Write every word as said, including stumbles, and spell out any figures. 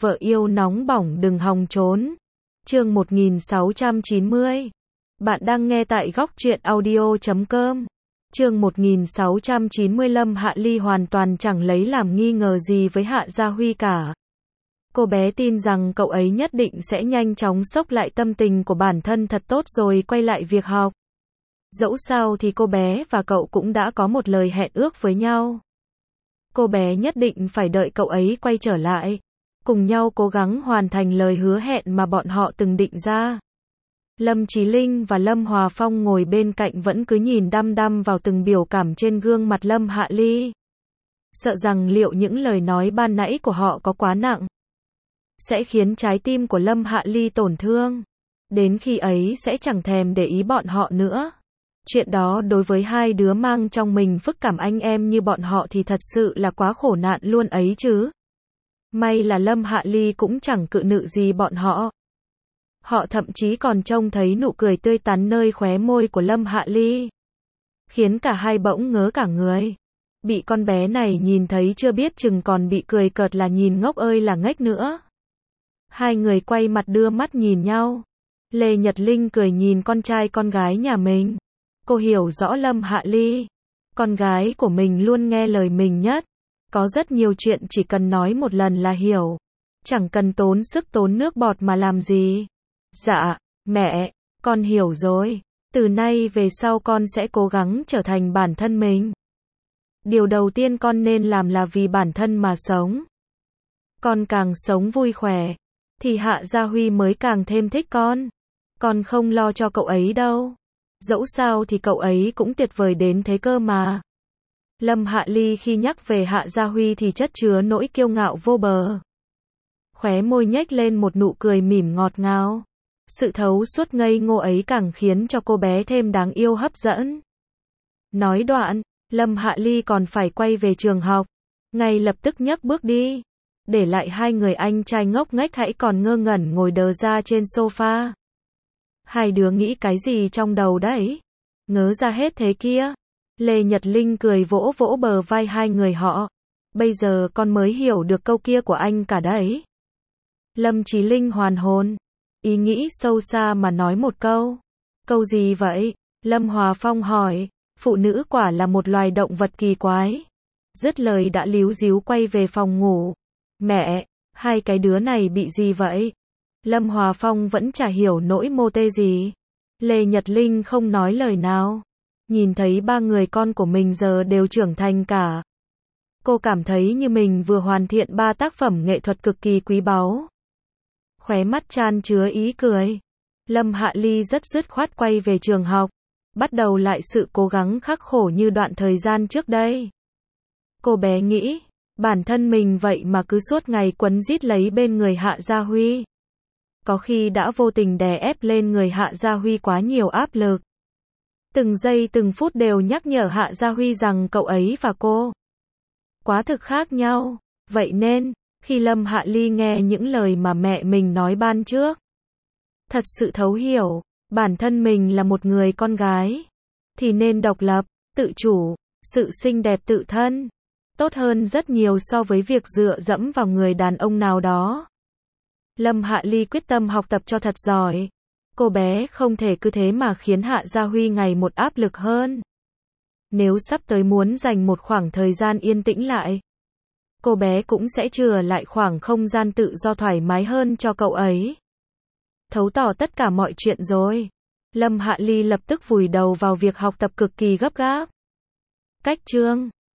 Vợ yêu nóng bỏng đừng hòng trốn. Chương một nghìn sáu trăm chín mươi. Bạn đang nghe tại góc truyện audio chấm com. Chương một nghìn sáu trăm chín mươi. Lâm Hạ Ly hoàn toàn chẳng lấy làm nghi ngờ gì với Hạ Gia Huy cả. Cô bé tin rằng cậu ấy nhất định sẽ nhanh chóng xốc lại tâm tình của bản thân thật tốt rồi quay lại việc học. Dẫu sao thì cô bé và cậu cũng đã có một lời hẹn ước với nhau. Cô bé nhất định phải đợi cậu ấy quay trở lại, cùng nhau cố gắng hoàn thành lời hứa hẹn mà bọn họ từng định ra. Lâm Chí Linh và Lâm Hòa Phong ngồi bên cạnh vẫn cứ nhìn đăm đăm vào từng biểu cảm trên gương mặt Lâm Hạ Ly. Sợ rằng liệu những lời nói ban nãy của họ có quá nặng, sẽ khiến trái tim của Lâm Hạ Ly tổn thương. Đến khi ấy sẽ chẳng thèm để ý bọn họ nữa. Chuyện đó đối với hai đứa mang trong mình phức cảm anh em như bọn họ thì thật sự là quá khổ nạn luôn ấy chứ. May là Lâm Hạ Ly cũng chẳng cự nữ gì bọn họ. Họ thậm chí còn trông thấy nụ cười tươi tắn nơi khóe môi của Lâm Hạ Ly, khiến cả hai bỗng ngớ cả người. Bị con bé này nhìn thấy chưa biết chừng còn bị cười cợt là nhìn ngốc ơi là ngếch nữa. Hai người quay mặt đưa mắt nhìn nhau. Lê Nhật Linh cười nhìn con trai con gái nhà mình. Cô hiểu rõ Lâm Hạ Ly. Con gái của mình luôn nghe lời mình nhất. Có rất nhiều chuyện chỉ cần nói một lần là hiểu. Chẳng cần tốn sức tốn nước bọt mà làm gì. Dạ, mẹ, con hiểu rồi. Từ nay về sau con sẽ cố gắng trở thành bản thân mình. Điều đầu tiên con nên làm là vì bản thân mà sống. Con càng sống vui khỏe, thì Hạ Gia Huy mới càng thêm thích con. Con không lo cho cậu ấy đâu. Dẫu sao thì cậu ấy cũng tuyệt vời đến thế cơ mà. Lâm Hạ Ly khi nhắc về Hạ Gia Huy thì chất chứa nỗi kiêu ngạo vô bờ. Khóe môi nhếch lên một nụ cười mỉm ngọt ngào. Sự thấu suốt ngây ngô ấy càng khiến cho cô bé thêm đáng yêu hấp dẫn. Nói đoạn, Lâm Hạ Ly còn phải quay về trường học. Ngay lập tức nhấc bước đi. Để lại hai người anh trai ngốc nghếch hãy còn ngơ ngẩn ngồi đờ ra trên sofa. Hai đứa nghĩ cái gì trong đầu đấy? Ngớ ra hết thế kia. Lê Nhật Linh cười vỗ vỗ bờ vai hai người họ. Bây giờ con mới hiểu được câu kia của anh cả đấy. Lâm Chí Linh hoàn hồn. Ý nghĩ sâu xa mà nói một câu. Câu gì vậy? Lâm Hòa Phong hỏi. Phụ nữ quả là một loài động vật kỳ quái. Dứt lời đã líu díu quay về phòng ngủ. Mẹ, hai cái đứa này bị gì vậy? Lâm Hòa Phong vẫn chả hiểu nỗi mô tê gì. Lê Nhật Linh không nói lời nào. Nhìn thấy ba người con của mình giờ đều trưởng thành cả. Cô cảm thấy như mình vừa hoàn thiện ba tác phẩm nghệ thuật cực kỳ quý báu. Khóe mắt chan chứa ý cười. Lâm Hạ Ly rất dứt khoát quay về trường học. Bắt đầu lại sự cố gắng khắc khổ như đoạn thời gian trước đây. Cô bé nghĩ, bản thân mình vậy mà cứ suốt ngày quấn rít lấy bên người Hạ Gia Huy. Có khi đã vô tình đè ép lên người Hạ Gia Huy quá nhiều áp lực. Từng giây từng phút đều nhắc nhở Hạ Gia Huy rằng cậu ấy và cô quá thực khác nhau. Vậy nên, khi Lâm Hạ Ly nghe những lời mà mẹ mình nói ban trước, thật sự thấu hiểu, bản thân mình là một người con gái, thì nên độc lập, tự chủ, sự xinh đẹp tự thân. Tốt hơn rất nhiều so với việc dựa dẫm vào người đàn ông nào đó. Lâm Hạ Ly quyết tâm học tập cho thật giỏi. Cô bé không thể cứ thế mà khiến Hạ Gia Huy ngày một áp lực hơn. Nếu sắp tới muốn dành một khoảng thời gian yên tĩnh lại, cô bé cũng sẽ chừa lại khoảng không gian tự do thoải mái hơn cho cậu ấy. Thấu tỏ tất cả mọi chuyện rồi. Lâm Hạ Ly lập tức vùi đầu vào việc học tập cực kỳ gấp gáp. Cách chương